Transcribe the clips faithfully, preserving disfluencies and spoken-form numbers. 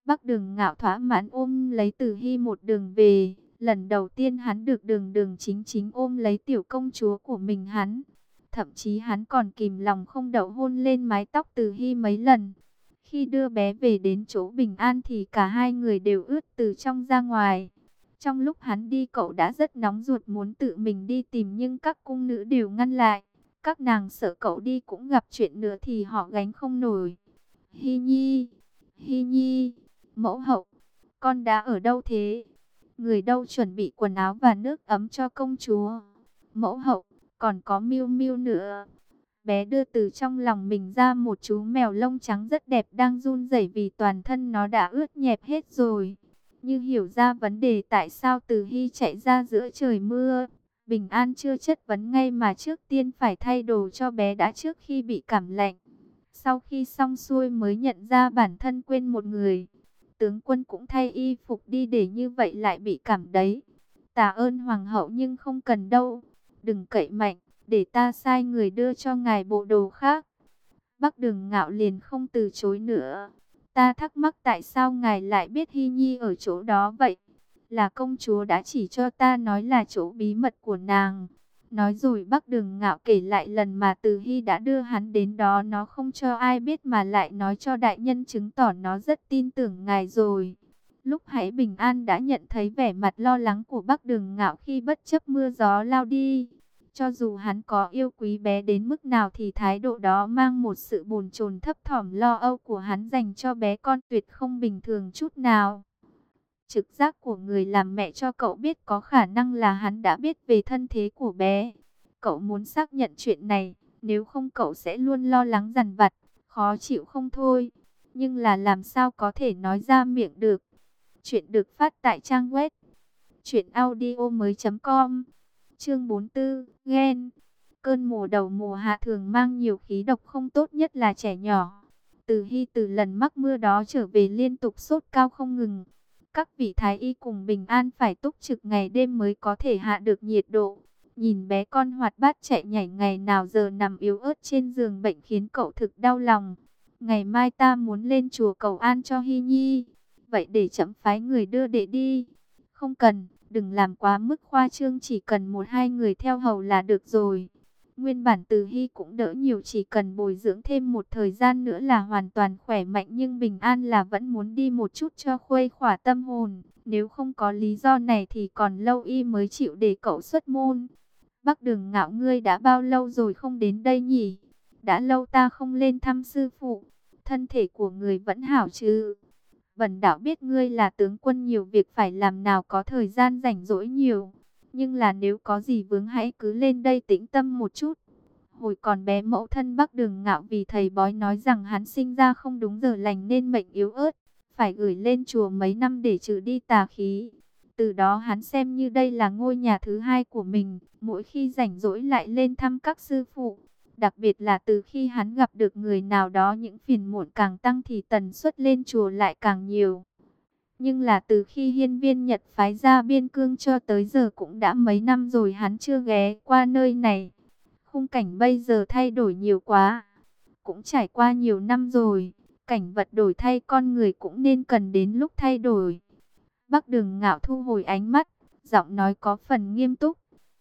Bắc Đường Ngạo thỏa mãn ôm lấy Từ Hy một đường về. Lần đầu tiên hắn được đường đường chính chính ôm lấy tiểu công chúa của mình hắn. Thậm chí hắn còn kìm lòng không đậu hôn lên mái tóc Từ Hy mấy lần. Khi đưa bé về đến chỗ bình an thì cả hai người đều ướt từ trong ra ngoài. Trong lúc hắn đi cậu đã rất nóng ruột muốn tự mình đi tìm nhưng các cung nữ đều ngăn lại. Các nàng sợ cậu đi cũng gặp chuyện nữa thì họ gánh không nổi. Hy Nhi, Hy Nhi, mẫu hậu, con đã ở đâu thế? Người đâu chuẩn bị quần áo và nước ấm cho công chúa? Mẫu hậu, còn có Miu Miu nữa. Bé đưa từ trong lòng mình ra một chú mèo lông trắng rất đẹp đang run rẩy vì toàn thân nó đã ướt nhẹp hết rồi. Như hiểu ra vấn đề tại sao Từ Hy chạy ra giữa trời mưa. Bình An chưa chất vấn ngay mà trước tiên phải thay đồ cho bé đã trước khi bị cảm lạnh. Sau khi xong xuôi mới nhận ra bản thân quên một người. Tướng quân cũng thay y phục đi để như vậy lại bị cảm đấy. Tạ ơn hoàng hậu nhưng không cần đâu. Đừng cậy mạnh, để ta sai người đưa cho ngài bộ đồ khác. Bắc Đường Ngạo liền không từ chối nữa. Ta thắc mắc tại sao ngài lại biết Hy Nhi ở chỗ đó vậy? Là công chúa đã chỉ cho ta nói là chỗ bí mật của nàng. Nói rồi Bắc Đường Ngạo kể lại lần mà Từ Hy đã đưa hắn đến đó, nó không cho ai biết mà lại nói cho đại nhân, chứng tỏ nó rất tin tưởng ngài rồi. Lúc Hãy Bình An đã nhận thấy vẻ mặt lo lắng của Bắc Đường Ngạo khi bất chấp mưa gió lao đi. Cho dù hắn có yêu quý bé đến mức nào thì thái độ đó mang một sự bồn chồn thấp thỏm lo âu của hắn dành cho bé con tuyệt không bình thường chút nào. Trực giác của người làm mẹ cho cậu biết có khả năng là hắn đã biết về thân thế của bé. Cậu muốn xác nhận chuyện này, nếu không cậu sẽ luôn lo lắng dằn vặt, khó chịu không thôi. Nhưng là làm sao có thể nói ra miệng được. Chuyện được phát tại trang web truyện audio mới chấm com. Chương bốn mươi tư, ghen. Cơn mùa đầu mùa hạ thường mang nhiều khí độc, không tốt nhất là trẻ nhỏ. Từ Hy từ lần mắc mưa đó trở về liên tục sốt cao không ngừng. Các vị thái y cùng Bình An phải túc trực ngày đêm mới có thể hạ được nhiệt độ. Nhìn bé con hoạt bát chạy nhảy ngày nào giờ nằm yếu ớt trên giường bệnh khiến cậu thực đau lòng. Ngày mai ta muốn lên chùa cầu an cho Hy Nhi. Vậy để chậm phái người đưa đệ đi. Không cần, đừng làm quá mức khoa trương, chỉ cần một hai người theo hầu là được rồi. Nguyên bản Từ Hy cũng đỡ nhiều, chỉ cần bồi dưỡng thêm một thời gian nữa là hoàn toàn khỏe mạnh. Nhưng Bình An là vẫn muốn đi một chút cho khuây khỏa tâm hồn. Nếu không có lý do này thì còn lâu y mới chịu để cậu xuất môn. Bắc Đường Ngạo, ngươi đã bao lâu rồi không đến đây nhỉ? Đã lâu ta không lên thăm sư phụ. Thân thể của người vẫn hảo chứ? Bần đạo biết ngươi là tướng quân nhiều việc phải làm, nào có thời gian rảnh rỗi nhiều. Nhưng là nếu có gì vướng hãy cứ lên đây tĩnh tâm một chút. Hồi còn bé mẫu thân Bắc Đường Ngạo vì thầy bói nói rằng hắn sinh ra không đúng giờ lành nên mệnh yếu ớt. Phải gửi lên chùa mấy năm để trừ đi tà khí. Từ đó hắn xem như đây là ngôi nhà thứ hai của mình. Mỗi khi rảnh rỗi lại lên thăm các sư phụ. Đặc biệt là từ khi hắn gặp được người nào đó những phiền muộn càng tăng thì tần suất lên chùa lại càng nhiều. Nhưng là từ khi Hiên Viên Nhật phái ra biên cương cho tới giờ cũng đã mấy năm rồi hắn chưa ghé qua nơi này. Khung cảnh bây giờ thay đổi nhiều quá. Cũng trải qua nhiều năm rồi, cảnh vật đổi thay, con người cũng nên cần đến lúc thay đổi. Bắc Đường Ngạo thu hồi ánh mắt, giọng nói có phần nghiêm túc.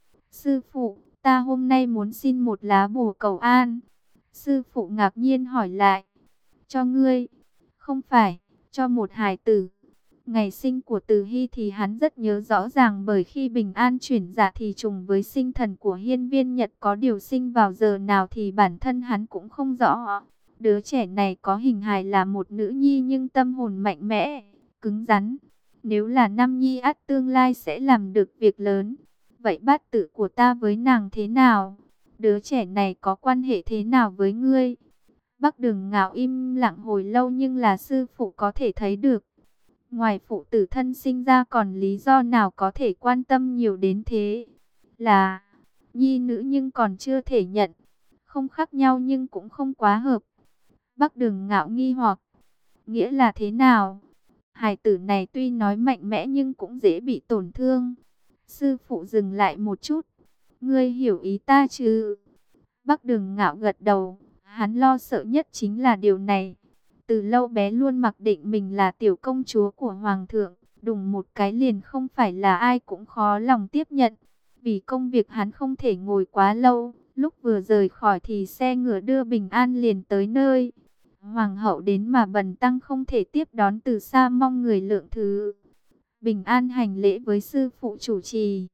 Sư phụ, ta hôm nay muốn xin một lá bùa cầu an. Sư phụ ngạc nhiên hỏi lại. Cho ngươi? Không phải, cho một hài tử. Ngày sinh của Từ Hy thì hắn rất nhớ rõ ràng, bởi khi Bình An chuyển dạ thì trùng với sinh thần của Hiên Viên Nhật, có điều sinh vào giờ nào thì bản thân hắn cũng không rõ. Đứa trẻ này có hình hài là một nữ nhi nhưng tâm hồn mạnh mẽ, cứng rắn. Nếu là nam nhi ắt tương lai sẽ làm được việc lớn. Vậy bát tự của ta với nàng thế nào? Đứa trẻ này có quan hệ thế nào với ngươi? Bắc Đường Ngạo im lặng hồi lâu nhưng là sư phụ có thể thấy được. Ngoài phụ tử thân sinh ra còn lý do nào có thể quan tâm nhiều đến thế? Là nhi nữ nhưng còn chưa thể nhận. Không khác nhau nhưng cũng không quá hợp. Bắc Đường Ngạo nghi hoặc. Nghĩa là thế nào? Hài tử này tuy nói mạnh mẽ nhưng cũng dễ bị tổn thương. Sư phụ dừng lại một chút. Ngươi hiểu ý ta chứ? Bắc Đường Ngạo gật đầu. Hắn lo sợ nhất chính là điều này. Từ lâu bé luôn mặc định mình là tiểu công chúa của hoàng thượng, đùng một cái liền không phải là ai cũng khó lòng tiếp nhận. Vì công việc hắn không thể ngồi quá lâu, lúc vừa rời khỏi thì xe ngựa đưa Bình An liền tới nơi. Hoàng hậu đến mà bần tăng không thể tiếp đón từ xa, mong người lượng thứ. Bình An hành lễ với sư phụ chủ trì.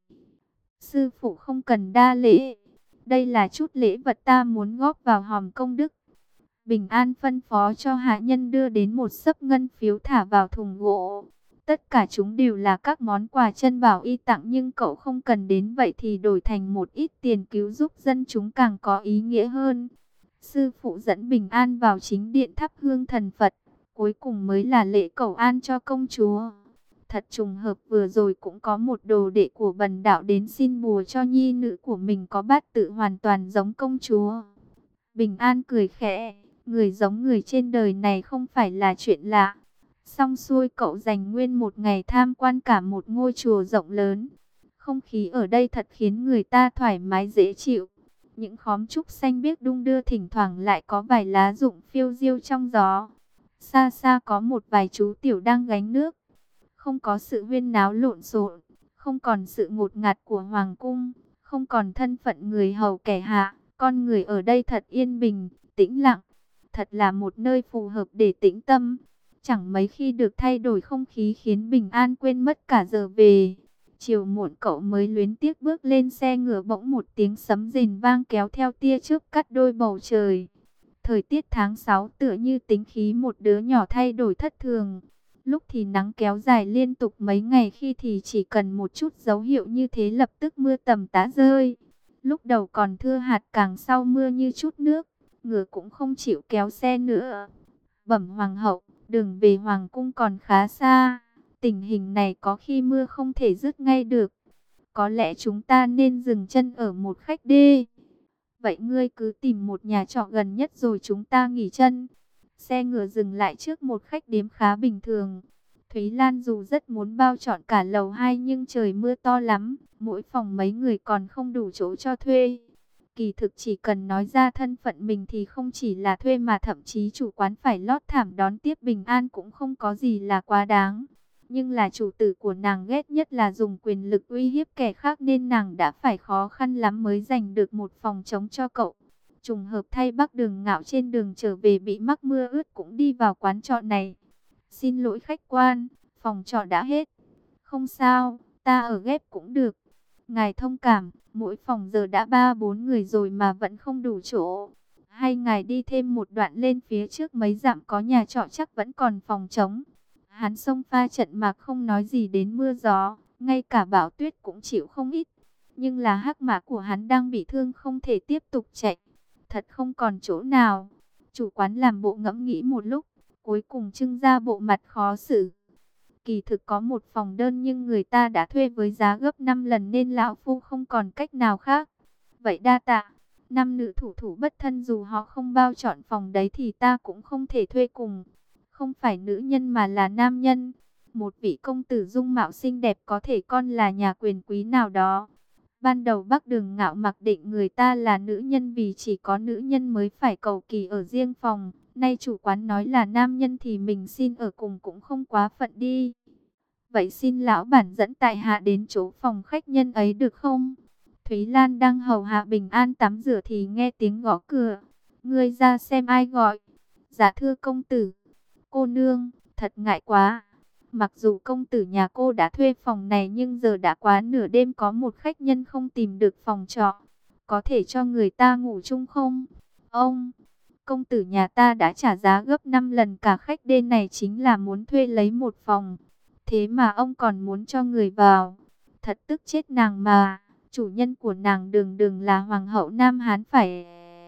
Sư phụ không cần đa lễ, đây là chút lễ vật ta muốn góp vào hòm công đức. Bình An phân phó cho hạ nhân đưa đến một xấp ngân phiếu thả vào thùng gỗ. Tất cả chúng đều là các món quà chân bảo y tặng, nhưng cậu không cần đến vậy thì đổi thành một ít tiền cứu giúp dân chúng càng có ý nghĩa hơn. Sư phụ dẫn Bình An vào chính điện thắp hương thần Phật, cuối cùng mới là lễ cầu an cho công chúa. Thật trùng hợp vừa rồi cũng có một đồ đệ của Bần đạo đến xin bùa cho nhi nữ của mình có bát tự hoàn toàn giống công chúa. Bình An cười khẽ, người giống người trên đời này không phải là chuyện lạ. Xong xuôi cậu dành nguyên một ngày tham quan cả một ngôi chùa rộng lớn. Không khí ở đây thật khiến người ta thoải mái dễ chịu. Những khóm trúc xanh biếc đung đưa, thỉnh thoảng lại có vài lá rụng phiêu diêu trong gió. Xa xa có một vài chú tiểu đang gánh nước. Không có sự huyên náo lộn xộn, không còn sự ngột ngạt của hoàng cung, không còn thân phận người hầu kẻ hạ. Con người ở đây thật yên bình, tĩnh lặng. Thật là một nơi phù hợp để tĩnh tâm. Chẳng mấy khi được thay đổi không khí khiến Bình An quên mất cả giờ về. Chiều muộn cậu mới luyến tiếc bước lên xe ngựa, bỗng một tiếng sấm rền vang kéo theo tia chớp cắt đôi bầu trời. Thời tiết tháng sáu tựa như tính khí một đứa nhỏ thay đổi thất thường. Lúc thì nắng kéo dài liên tục mấy ngày, khi thì chỉ cần một chút dấu hiệu như thế lập tức mưa tầm tã rơi. Lúc đầu còn thưa hạt, càng sau mưa như chút nước, ngựa cũng không chịu kéo xe nữa. Bẩm hoàng hậu, đường về hoàng cung còn khá xa, tình hình này có khi mưa không thể dứt ngay được. Có lẽ chúng ta nên dừng chân ở một khách đê. Vậy ngươi cứ tìm một nhà trọ gần nhất rồi chúng ta nghỉ chân. Xe ngựa dừng lại trước một khách điếm khá bình thường. Thúy Lan dù rất muốn bao trọn cả lầu hai, nhưng trời mưa to lắm, mỗi phòng mấy người còn không đủ chỗ cho thuê. Kỳ thực chỉ cần nói ra thân phận mình thì không chỉ là thuê mà thậm chí chủ quán phải lót thảm đón tiếp Bình An cũng không có gì là quá đáng. Nhưng là chủ tử của nàng ghét nhất là dùng quyền lực uy hiếp kẻ khác, nên nàng đã phải khó khăn lắm mới giành được một phòng trống cho cậu. Trùng hợp thay Bắc Đường Ngạo trên đường trở về bị mắc mưa ướt cũng đi vào quán trọ này. Xin lỗi khách quan, phòng trọ đã hết. Không sao, ta ở ghép cũng được. Ngài thông cảm, mỗi phòng giờ đã ba bốn người rồi mà vẫn không đủ chỗ. Hay ngài đi thêm một đoạn lên phía trước mấy dặm có nhà trọ chắc vẫn còn phòng trống. Hắn xông pha trận mạc không nói gì đến mưa gió, ngay cả bão tuyết cũng chịu không ít. Nhưng là hắc mã của hắn đang bị thương không thể tiếp tục chạy. Thật không còn chỗ nào. Chủ quán làm bộ ngẫm nghĩ một lúc, cuối cùng trưng ra bộ mặt khó xử. Kỳ thực có một phòng đơn nhưng người ta đã thuê với giá gấp năm lần nên lão phu không còn cách nào khác. Vậy đa tạ. Năm nữ thủ thủ bất thân dù họ không bao chọn phòng đấy thì ta cũng không thể thuê cùng. Không phải nữ nhân mà là nam nhân. Một vị công tử dung mạo xinh đẹp, có thể con là nhà quyền quý nào đó. Ban đầu Bắc Đường Ngạo mặc định người ta là nữ nhân vì chỉ có nữ nhân mới phải cầu kỳ ở riêng phòng. Nay chủ quán nói là nam nhân thì mình xin ở cùng cũng không quá phận đi. Vậy xin lão bản dẫn tại hạ đến chỗ phòng khách nhân ấy được không? Thúy Lan đang hầu hạ Bình An tắm rửa thì nghe tiếng gõ cửa. Ngươi ra xem ai gọi. Dạ thưa công tử. Cô nương, thật ngại quá. Mặc dù công tử nhà cô đã thuê phòng này nhưng giờ đã quá nửa đêm có một khách nhân không tìm được phòng trọ. Có thể cho người ta ngủ chung không? Ông, công tử nhà ta đã trả giá gấp năm lần cả khách đêm này chính là muốn thuê lấy một phòng. Thế mà ông còn muốn cho người vào. Thật tức chết nàng mà. Chủ nhân của nàng đường đường là hoàng hậu Nam Hán phải...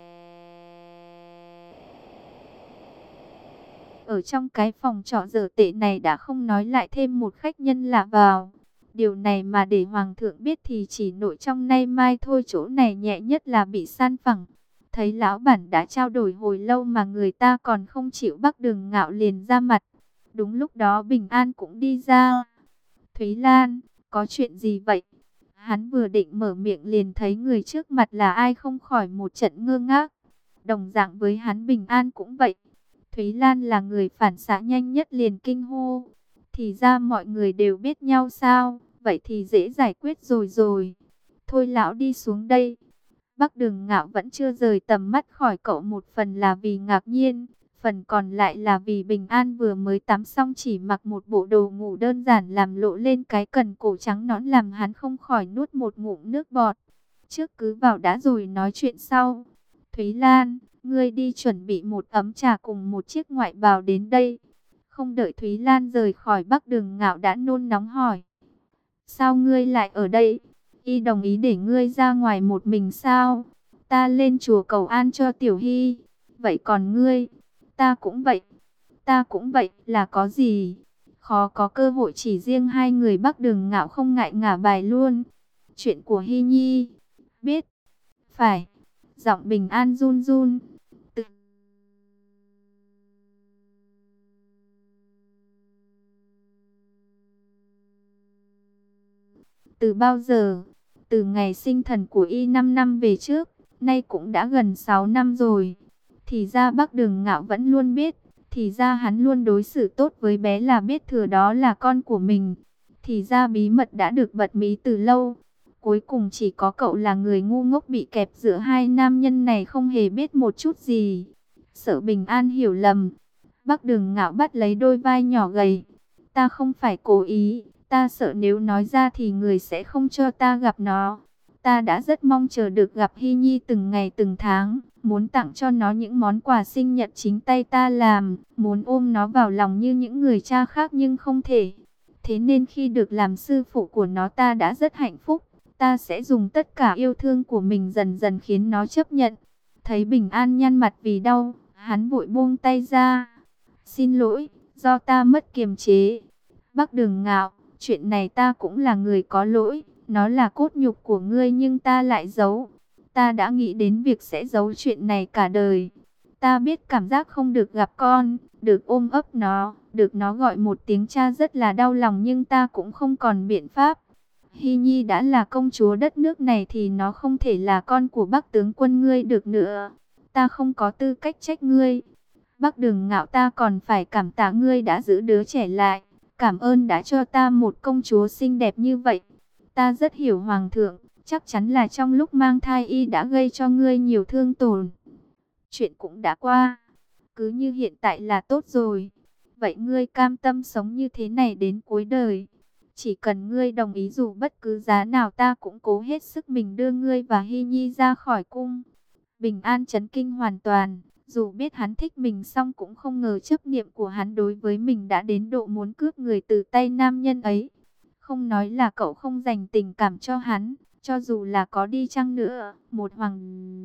Ở trong cái phòng trọ dở tệ này đã không nói lại thêm một khách nhân lạ vào. Điều này mà để hoàng thượng biết thì chỉ nội trong nay mai thôi. Chỗ này nhẹ nhất là bị san phẳng. Thấy lão bản đã trao đổi hồi lâu mà người ta còn không chịu, Bắc Đường Ngạo liền ra mặt. Đúng lúc đó Bình An cũng đi ra. Thúy Lan, có chuyện gì vậy? Hắn vừa định mở miệng liền thấy người trước mặt là ai, không khỏi một trận ngơ ngác. Đồng dạng với hắn Bình An cũng vậy. Thúy Lan là người phản xạ nhanh nhất liền kinh hô. Thì ra mọi người đều biết nhau sao? Vậy thì dễ giải quyết rồi rồi. Thôi lão đi xuống đây. Bắc Đường Ngạo vẫn chưa rời tầm mắt khỏi cậu, một phần là vì ngạc nhiên, phần còn lại là vì Bình An vừa mới tắm xong chỉ mặc một bộ đồ ngủ đơn giản làm lộ lên cái cần cổ trắng nõn làm hắn không khỏi nuốt một ngụm nước bọt. Trước cứ vào đã rồi nói chuyện sau. Thúy Lan, ngươi đi chuẩn bị một ấm trà cùng một chiếc ngoại bào đến đây. Không đợi Thúy Lan rời khỏi, Bắc Đường Ngạo đã nôn nóng hỏi. Sao ngươi lại ở đây? Y đồng ý để ngươi ra ngoài một mình sao? Ta lên chùa cầu an cho Tiểu Hy. Vậy còn ngươi? Ta cũng vậy. Ta cũng vậy, là có gì? Khó có cơ hội chỉ riêng hai người. Bắc Đường Ngạo không ngại ngả bài luôn. Chuyện của Hy Nhi. Biết. Phải. Giọng Bình An run run. Từ Từ bao giờ? Từ ngày sinh thần của y năm năm về trước, nay cũng đã gần sáu năm rồi. Thì ra Bắc Đường Ngạo vẫn luôn biết, thì ra hắn luôn đối xử tốt với bé là biết thừa đó là con của mình. Thì ra bí mật đã được bật mí từ lâu. Cuối cùng chỉ có cậu là người ngu ngốc bị kẹp giữa hai nam nhân này không hề biết một chút gì. Sợ Bình An hiểu lầm, Bắc Đường Ngạo bắt lấy đôi vai nhỏ gầy. Ta không phải cố ý. Ta sợ nếu nói ra thì người sẽ không cho ta gặp nó. Ta đã rất mong chờ được gặp Hy Nhi từng ngày từng tháng. Muốn tặng cho nó những món quà sinh nhật chính tay ta làm. Muốn ôm nó vào lòng như những người cha khác nhưng không thể. Thế nên khi được làm sư phụ của nó ta đã rất hạnh phúc. Ta sẽ dùng tất cả yêu thương của mình dần dần khiến nó chấp nhận. Thấy Bình An nhăn mặt vì đau, hắn vội buông tay ra. Xin lỗi, do ta mất kiềm chế. Bắc Đường Ngạo, chuyện này ta cũng là người có lỗi, nó là cốt nhục của ngươi nhưng ta lại giấu. Ta đã nghĩ đến việc sẽ giấu chuyện này cả đời. Ta biết cảm giác không được gặp con, được ôm ấp nó, được nó gọi một tiếng cha rất là đau lòng nhưng ta cũng không còn biện pháp. Hy Nhi đã là công chúa đất nước này thì nó không thể là con của Bắc tướng quân ngươi được nữa. Ta không có tư cách trách ngươi. Bắc Đường Ngạo, ta còn phải cảm tạ ngươi đã giữ đứa trẻ lại. Cảm ơn đã cho ta một công chúa xinh đẹp như vậy. Ta rất hiểu hoàng thượng, chắc chắn là trong lúc mang thai y đã gây cho ngươi nhiều thương tổn. Chuyện cũng đã qua, cứ như hiện tại là tốt rồi. Vậy ngươi cam tâm sống như thế này đến cuối đời? Chỉ cần ngươi đồng ý dù bất cứ giá nào ta cũng cố hết sức mình đưa ngươi và Hy Nhi ra khỏi cung. Bình An chấn kinh hoàn toàn. Dù biết hắn thích mình song cũng không ngờ chấp niệm của hắn đối với mình đã đến độ muốn cướp người từ tay nam nhân ấy. Không nói là cậu không dành tình cảm cho hắn, cho dù là có đi chăng nữa, một hoàng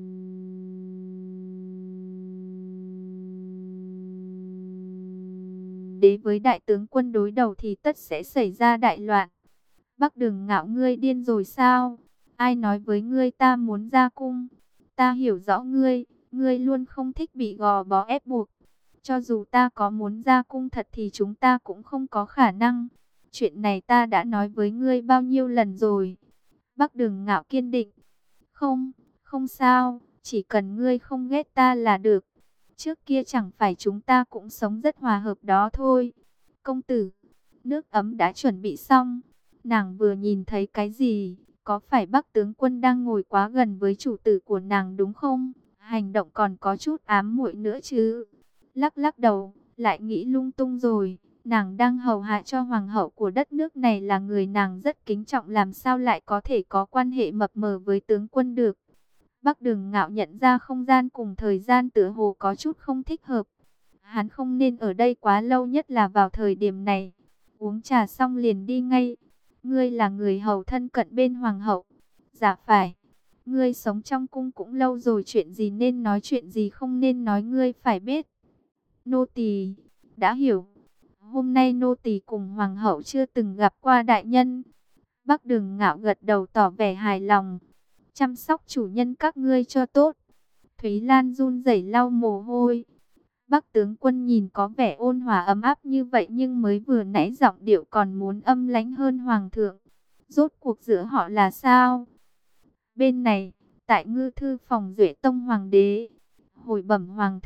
đế với đại tướng quân đối đầu thì tất sẽ xảy ra đại loạn. Bắc Đường Ngạo, ngươi điên rồi sao? Ai nói với ngươi ta muốn ra cung? Ta hiểu rõ ngươi. Ngươi luôn không thích bị gò bó ép buộc. Cho dù ta có muốn ra cung thật thì chúng ta cũng không có khả năng. Chuyện này ta đã nói với ngươi bao nhiêu lần rồi. Bắc Đường Ngạo kiên định. Không, không sao. Chỉ cần ngươi không ghét ta là được. Trước kia chẳng phải chúng ta cũng sống rất hòa hợp đó thôi. Công tử, nước ấm đã chuẩn bị xong. Nàng vừa nhìn thấy cái gì? Có phải Bắc tướng quân đang ngồi quá gần với chủ tử của nàng đúng không? Hành động còn có chút ám muội nữa chứ. Lắc lắc đầu, lại nghĩ lung tung rồi. Nàng đang hầu hạ cho hoàng hậu của đất nước này là người nàng rất kính trọng, làm sao lại có thể có quan hệ mập mờ với tướng quân được. Bắc Đường Ngạo nhận ra không gian cùng thời gian tựa hồ có chút không thích hợp. Hắn không nên ở đây quá lâu, nhất là vào thời điểm này. Uống trà xong liền đi ngay. Ngươi là người hầu thân cận bên hoàng hậu. Dạ phải. Ngươi sống trong cung cũng lâu rồi, chuyện gì nên nói, chuyện gì không nên nói ngươi phải biết. Nô tỳ đã hiểu. Hôm nay nô tỳ cùng hoàng hậu chưa từng gặp qua đại nhân. Bắc Đường Ngạo gật đầu tỏ vẻ hài lòng. Chăm sóc chủ nhân các ngươi cho tốt. Thúy Lan run rẩy lau mồ hôi. Bắc tướng quân nhìn có vẻ ôn hòa ấm áp như vậy nhưng mới vừa nãy giọng điệu còn muốn âm lãnh hơn hoàng thượng. Rốt cuộc giữa họ là sao? Bên này, tại ngư thư phòng Duệ Tông hoàng đế, hồi bẩm hoàng thượng,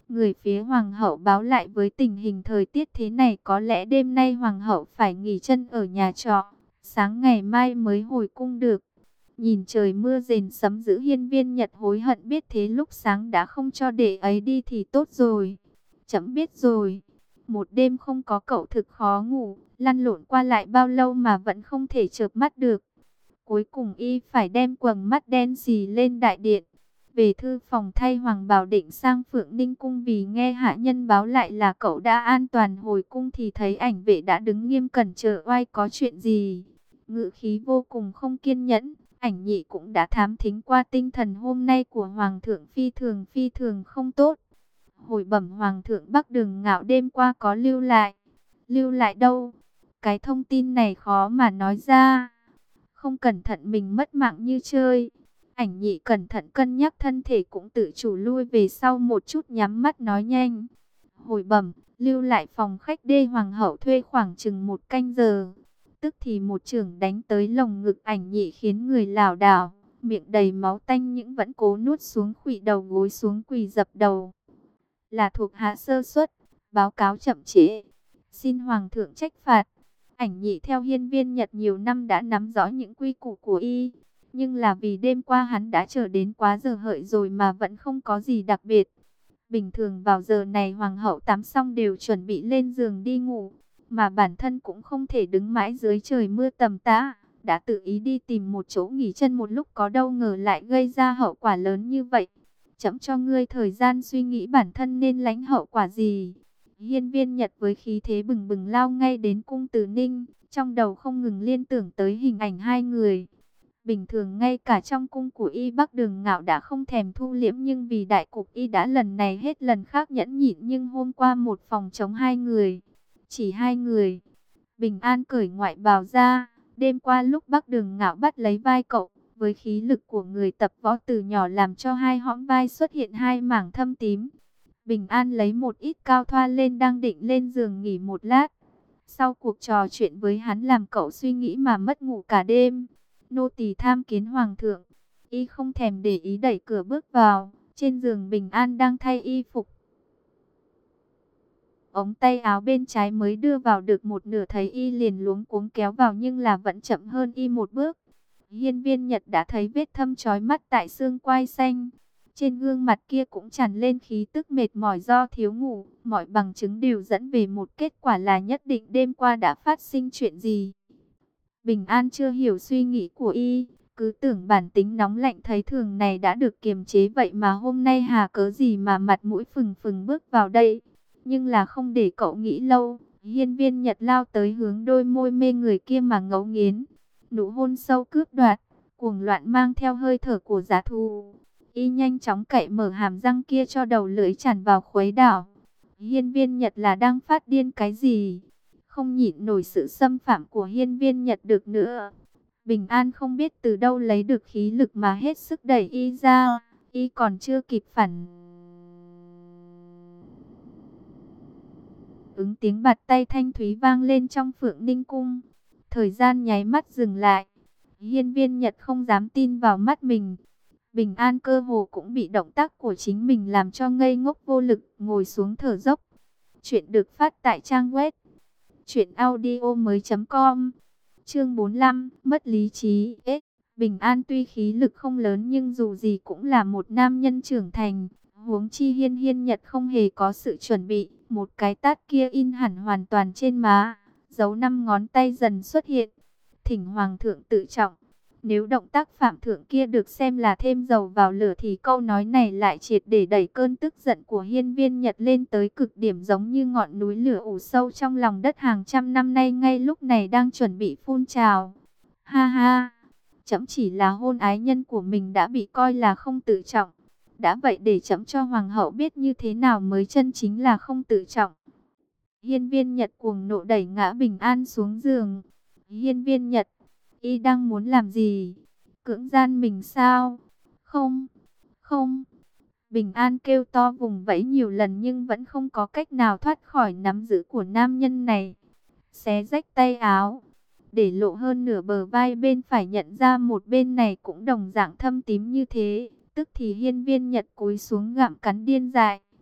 Người phía hoàng hậu báo lại với tình hình thời tiết thế này có lẽ đêm nay hoàng hậu phải nghỉ chân ở nhà trọ, sáng ngày mai mới hồi cung được. Nhìn trời mưa rền sấm dữ, Hiên Viên Nhật hối hận biết thế lúc sáng đã không cho đệ ấy đi thì tốt rồi. Chấm biết rồi. Một đêm không có cậu thực khó ngủ, lăn lộn qua lại bao lâu mà vẫn không thể chợp mắt được. Cuối cùng y phải đem quầng mắt đen xì lên đại điện. Về thư phòng thay hoàng bào định sang Phượng Ninh cung, vì nghe hạ nhân báo lại là cậu đã an toàn hồi cung thì thấy ảnh vệ đã đứng nghiêm cẩn chờ oai có chuyện gì. Ngự khí vô cùng không kiên nhẫn. Ảnh nhị cũng đã thám thính qua tinh thần hôm nay của hoàng thượng phi thường phi thường không tốt. Hồi bẩm hoàng thượng, Bắc Đường Ngạo đêm qua có lưu lại. Lưu lại đâu? Cái thông tin này khó mà nói ra. Không cẩn thận mình mất mạng như chơi. Ảnh nhị cẩn thận cân nhắc thân thể cũng tự chủ lui về sau một chút, nhắm mắt nói nhanh. Hồi bẩm, lưu lại phòng khách đê hoàng hậu thuê khoảng chừng một canh giờ. Tức thì một chưởng đánh tới lồng ngực ảnh nhị khiến người lảo đảo, miệng đầy máu tanh nhưng vẫn cố nuốt xuống, khuỵu đầu gối xuống quỳ dập đầu. Là thuộc hạ sơ suất, báo cáo chậm trễ, xin hoàng thượng trách phạt. Ảnh nhị theo Hiên Viên Nhật nhiều năm đã nắm rõ những quy củ của y, nhưng là vì đêm qua hắn đã chờ đến quá giờ hợi rồi mà vẫn không có gì đặc biệt. Bình thường vào giờ này hoàng hậu tắm xong đều chuẩn bị lên giường đi ngủ, mà bản thân cũng không thể đứng mãi dưới trời mưa tầm tã, đã tự ý đi tìm một chỗ nghỉ chân một lúc, có đâu ngờ lại gây ra hậu quả lớn như vậy. Chấm cho ngươi thời gian suy nghĩ bản thân nên lãnh hậu quả gì. Hiên Viên Nhật với khí thế bừng bừng lao ngay đến cung Từ Ninh, trong đầu không ngừng liên tưởng tới hình ảnh hai người. Bình thường ngay cả trong cung của y, Bắc Đường Ngạo đã không thèm thu liễm, nhưng vì đại cục y đã lần này hết lần khác nhẫn nhịn, nhưng hôm qua một phòng chống hai người, chỉ hai người. Bình An cởi ngoại bào ra, đêm qua lúc Bắc Đường Ngạo bắt lấy vai cậu, với khí lực của người tập võ từ nhỏ làm cho hai hõm vai xuất hiện hai mảng thâm tím. Bình An lấy một ít cao thoa lên, đang định lên giường nghỉ một lát. Sau cuộc trò chuyện với hắn làm cậu suy nghĩ mà mất ngủ cả đêm. Nô tỳ tham kiến hoàng thượng. Y không thèm để ý đẩy cửa bước vào. Trên giường Bình An đang thay y phục. Ống tay áo bên trái mới đưa vào được một nửa, thấy y liền luống cuống kéo vào nhưng là vẫn chậm hơn y một bước. Hiên Viên Nhật đã thấy vết thâm chói mắt tại xương quai xanh. Trên gương mặt kia cũng tràn lên khí tức mệt mỏi do thiếu ngủ. Mọi bằng chứng đều dẫn về một kết quả là nhất định đêm qua đã phát sinh chuyện gì. Bình An chưa hiểu suy nghĩ của y, cứ tưởng bản tính nóng lạnh thấy thường này đã được kiềm chế, vậy mà hôm nay hà cớ gì mà mặt mũi phừng phừng bước vào đây. Nhưng là không để cậu nghĩ lâu, Hiên Viên Nhật lao tới hướng đôi môi mê người kia mà ngấu nghiến. Nụ hôn sâu cướp đoạt, cuồng loạn mang theo hơi thở của giá thù. Y nhanh chóng cậy mở hàm răng kia cho đầu lưỡi tràn vào khuấy đảo. Hiên Viên Nhật là đang phát điên cái gì? Không nhịn nổi sự xâm phạm của Hiên Viên Nhật được nữa. Bình An không biết từ đâu lấy được khí lực mà hết sức đẩy y ra. Y còn chưa kịp phản ứng, tiếng bạt tay thanh thúy vang lên trong Phượng Ninh cung. Thời gian nháy mắt dừng lại. Hiên Viên Nhật không dám tin vào mắt mình. Bình An cơ hồ cũng bị động tác của chính mình làm cho ngây ngốc vô lực, ngồi xuống thở dốc. Chuyện được phát tại trang web truyện audio mới chấm com. Chương bốn mươi lăm, mất lý trí. S. Bình An tuy khí lực không lớn nhưng dù gì cũng là một nam nhân trưởng thành. Huống chi Hiên Hiên Nhật không hề có sự chuẩn bị. Một cái tát kia in hẳn hoàn toàn trên má. Dấu năm ngón tay dần xuất hiện. Thỉnh hoàng thượng tự trọng. Nếu động tác phạm thượng kia được xem là thêm dầu vào lửa thì câu nói này lại triệt để đẩy cơn tức giận của Hiên Viên Nhật lên tới cực điểm, giống như ngọn núi lửa ủ sâu trong lòng đất hàng trăm năm nay ngay lúc này đang chuẩn bị phun trào. Ha ha, chấm chỉ là hôn ái nhân của mình đã bị coi là không tự trọng. Đã vậy để chấm cho hoàng hậu biết như thế nào mới chân chính là không tự trọng. Hiên Viên Nhật cuồng nộ đẩy ngã Bình An xuống giường. Hiên Viên Nhật, y đang muốn làm gì? Cưỡng gian mình sao? Không, không. Bình An kêu to vùng vẫy nhiều lần nhưng vẫn không có cách nào thoát khỏi nắm giữ của nam nhân này. Xé rách tay áo, để lộ hơn nửa bờ vai bên phải, nhận ra một bên này cũng đồng dạng thâm tím như thế. Tức thì Hiên Viên Nhật cúi xuống gặm cắn điên dại.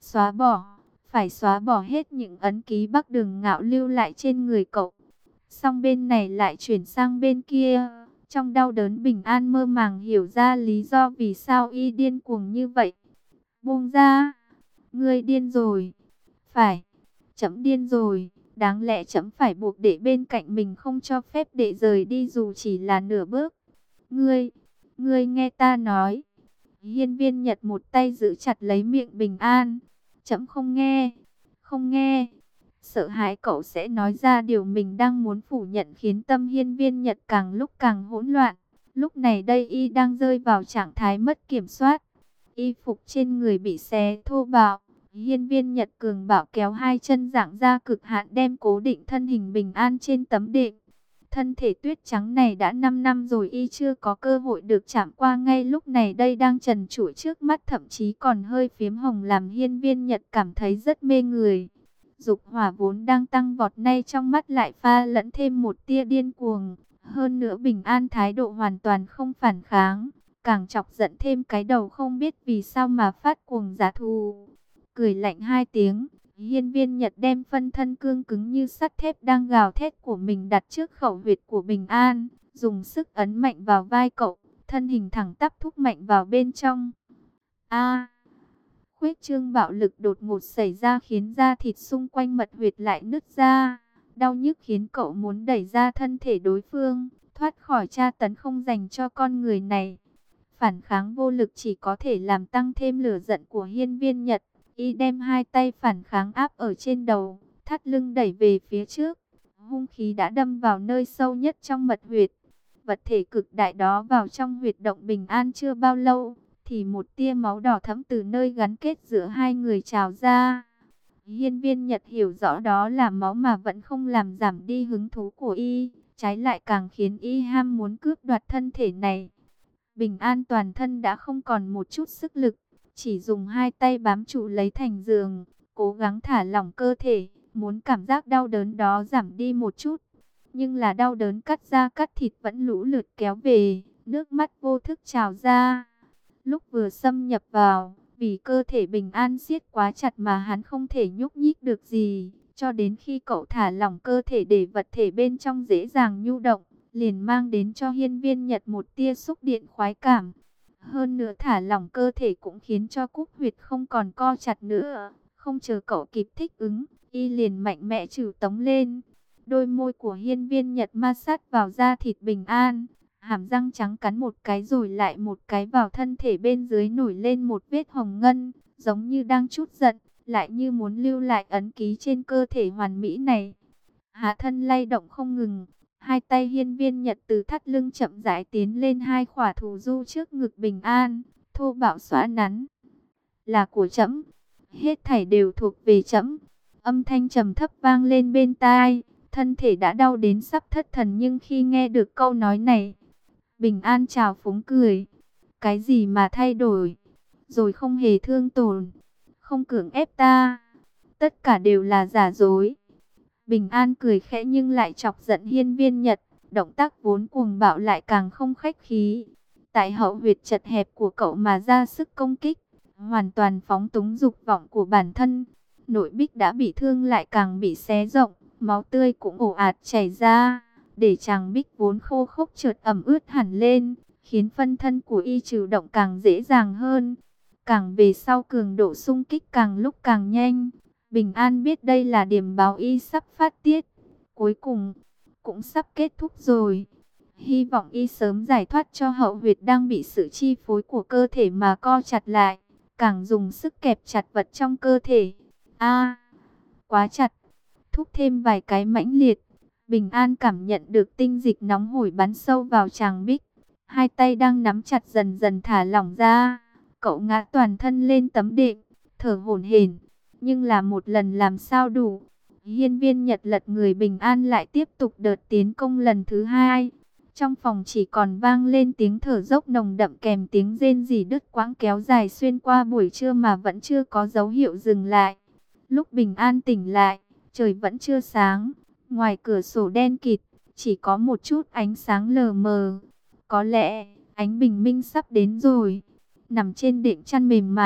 Xóa bỏ, phải xóa bỏ hết những ấn ký Bắc Đường Ngạo lưu lại trên người cậu. Xong bên này lại chuyển sang bên kia. Trong đau đớn Bình An mơ màng hiểu ra lý do vì sao y điên cuồng như vậy. Buông ra, ngươi điên rồi. Phải, trẫm điên rồi. Đáng lẽ trẫm phải buộc đệ bên cạnh mình, không cho phép đệ rời đi dù chỉ là nửa bước. Ngươi, ngươi nghe ta nói. Hiên Viên Nhật một tay giữ chặt lấy miệng Bình An. Trẫm không nghe, không nghe. Sợ hãi cậu sẽ nói ra điều mình đang muốn phủ nhận, khiến tâm Hiên Viên Nhật càng lúc càng hỗn loạn. Lúc này đây y đang rơi vào trạng thái mất kiểm soát. Y phục trên người bị xé thô bạo. Hiên Viên Nhật cường bạo kéo hai chân giãn ra cực hạn, đem cố định thân hình Bình An trên tấm đệm. Thân thể tuyết trắng này đã năm năm rồi y chưa có cơ hội được chạm qua, ngay lúc này đây đang trần trụi trước mắt, thậm chí còn hơi phiếm hồng, làm Hiên Viên Nhật cảm thấy rất mê người. Dục hỏa vốn đang tăng vọt nay trong mắt lại pha lẫn thêm một tia điên cuồng. Hơn nữa Bình An thái độ hoàn toàn không phản kháng, càng chọc giận thêm cái đầu không biết vì sao mà phát cuồng giá thù. Cười lạnh hai tiếng, Hiên Viên Nhật đem phân thân cương cứng như sắt thép đang gào thét của mình đặt trước khẩu huyệt của Bình An, dùng sức ấn mạnh vào vai cậu, thân hình thẳng tắp thúc mạnh vào bên trong. A! Khuếch trương bạo lực đột ngột xảy ra khiến da thịt xung quanh mật huyệt lại nứt ra, đau nhức khiến cậu muốn đẩy ra thân thể đối phương, thoát khỏi tra tấn không dành cho con người này. Phản kháng vô lực chỉ có thể làm tăng thêm lửa giận của Hiên Viên Nhật. Y đem hai tay phản kháng áp ở trên đầu, thắt lưng đẩy về phía trước. Hung khí đã đâm vào nơi sâu nhất trong mật huyệt. Vật thể cực đại đó vào trong huyệt động Bình An chưa bao lâu, thì một tia máu đỏ thẫm từ nơi gắn kết giữa hai người trào ra. Hiên Viên Nhật hiểu rõ đó là máu mà vẫn không làm giảm đi hứng thú của y, trái lại càng khiến y ham muốn cướp đoạt thân thể này. Bình An toàn thân đã không còn một chút sức lực, chỉ dùng hai tay bám trụ lấy thành giường, cố gắng thả lỏng cơ thể, muốn cảm giác đau đớn đó giảm đi một chút. Nhưng là đau đớn cắt da cắt thịt vẫn lũ lượt kéo về, nước mắt vô thức trào ra. Lúc vừa xâm nhập vào, vì cơ thể Bình An siết quá chặt mà hắn không thể nhúc nhích được gì, cho đến khi cậu thả lỏng cơ thể để vật thể bên trong dễ dàng nhu động, liền mang đến cho Hiên Viên Nhật một tia xúc điện khoái cảm. Hơn nữa thả lỏng cơ thể cũng khiến cho cúc huyệt không còn co chặt nữa. Không chờ cậu kịp thích ứng, y liền mạnh mẽ trừ tống lên. Đôi môi của Hiên Viên Nhật ma sát vào da thịt Bình An, hàm răng trắng cắn một cái rồi lại một cái vào thân thể bên dưới, nổi lên một vết hồng ngân, giống như đang trút giận, lại như muốn lưu lại ấn ký trên cơ thể hoàn mỹ này. Hạ thân lay động không ngừng. Hai tay Hiên Viên Nhật từ thắt lưng chậm rãi tiến lên hai khỏa thù du trước ngực Bình An, thô bạo xóa nắn. Là của trẫm, hết thảy đều thuộc về trẫm. Âm thanh trầm thấp vang lên bên tai, thân thể đã đau đến sắp thất thần, nhưng khi nghe được câu nói này, Bình An trào phúng cười. Cái gì mà thay đổi, rồi không hề thương tổn, không cưỡng ép ta, tất cả đều là giả dối. Bình An cười khẽ nhưng lại chọc giận Hiên Viên Nhật, động tác vốn cuồng bạo lại càng không khách khí. Tại hậu huyệt chật hẹp của cậu mà ra sức công kích, hoàn toàn phóng túng dục vọng của bản thân. Nội bích đã bị thương lại càng bị xé rộng, máu tươi cũng ồ ạt chảy ra, để chàng bích vốn khô khốc chợt ẩm ướt hẳn lên, khiến phân thân của y trừ động càng dễ dàng hơn. Càng về sau cường độ xung kích càng lúc càng nhanh. Bình An biết đây là điểm báo y sắp phát tiết, cuối cùng cũng sắp kết thúc rồi. Hy vọng y sớm giải thoát cho hậu huyệt đang bị sự chi phối của cơ thể mà co chặt lại, càng dùng sức kẹp chặt vật trong cơ thể. A, quá chặt, thúc thêm vài cái mãnh liệt. Bình An cảm nhận được tinh dịch nóng hổi bắn sâu vào tràng bích, hai tay đang nắm chặt dần dần thả lỏng ra. Cậu ngã toàn thân lên tấm đệm, thở hổn hển. Nhưng là một lần làm sao đủ. Hiên Viên Nhật lật người Bình An lại tiếp tục đợt tiến công lần thứ hai. Trong phòng chỉ còn vang lên tiếng thở dốc nồng đậm kèm tiếng rên rỉ đứt quãng kéo dài xuyên qua buổi trưa mà vẫn chưa có dấu hiệu dừng lại. Lúc Bình An tỉnh lại, trời vẫn chưa sáng. Ngoài cửa sổ đen kịt, chỉ có một chút ánh sáng lờ mờ. Có lẽ ánh bình minh sắp đến rồi. Nằm trên đệm chăn mềm mại,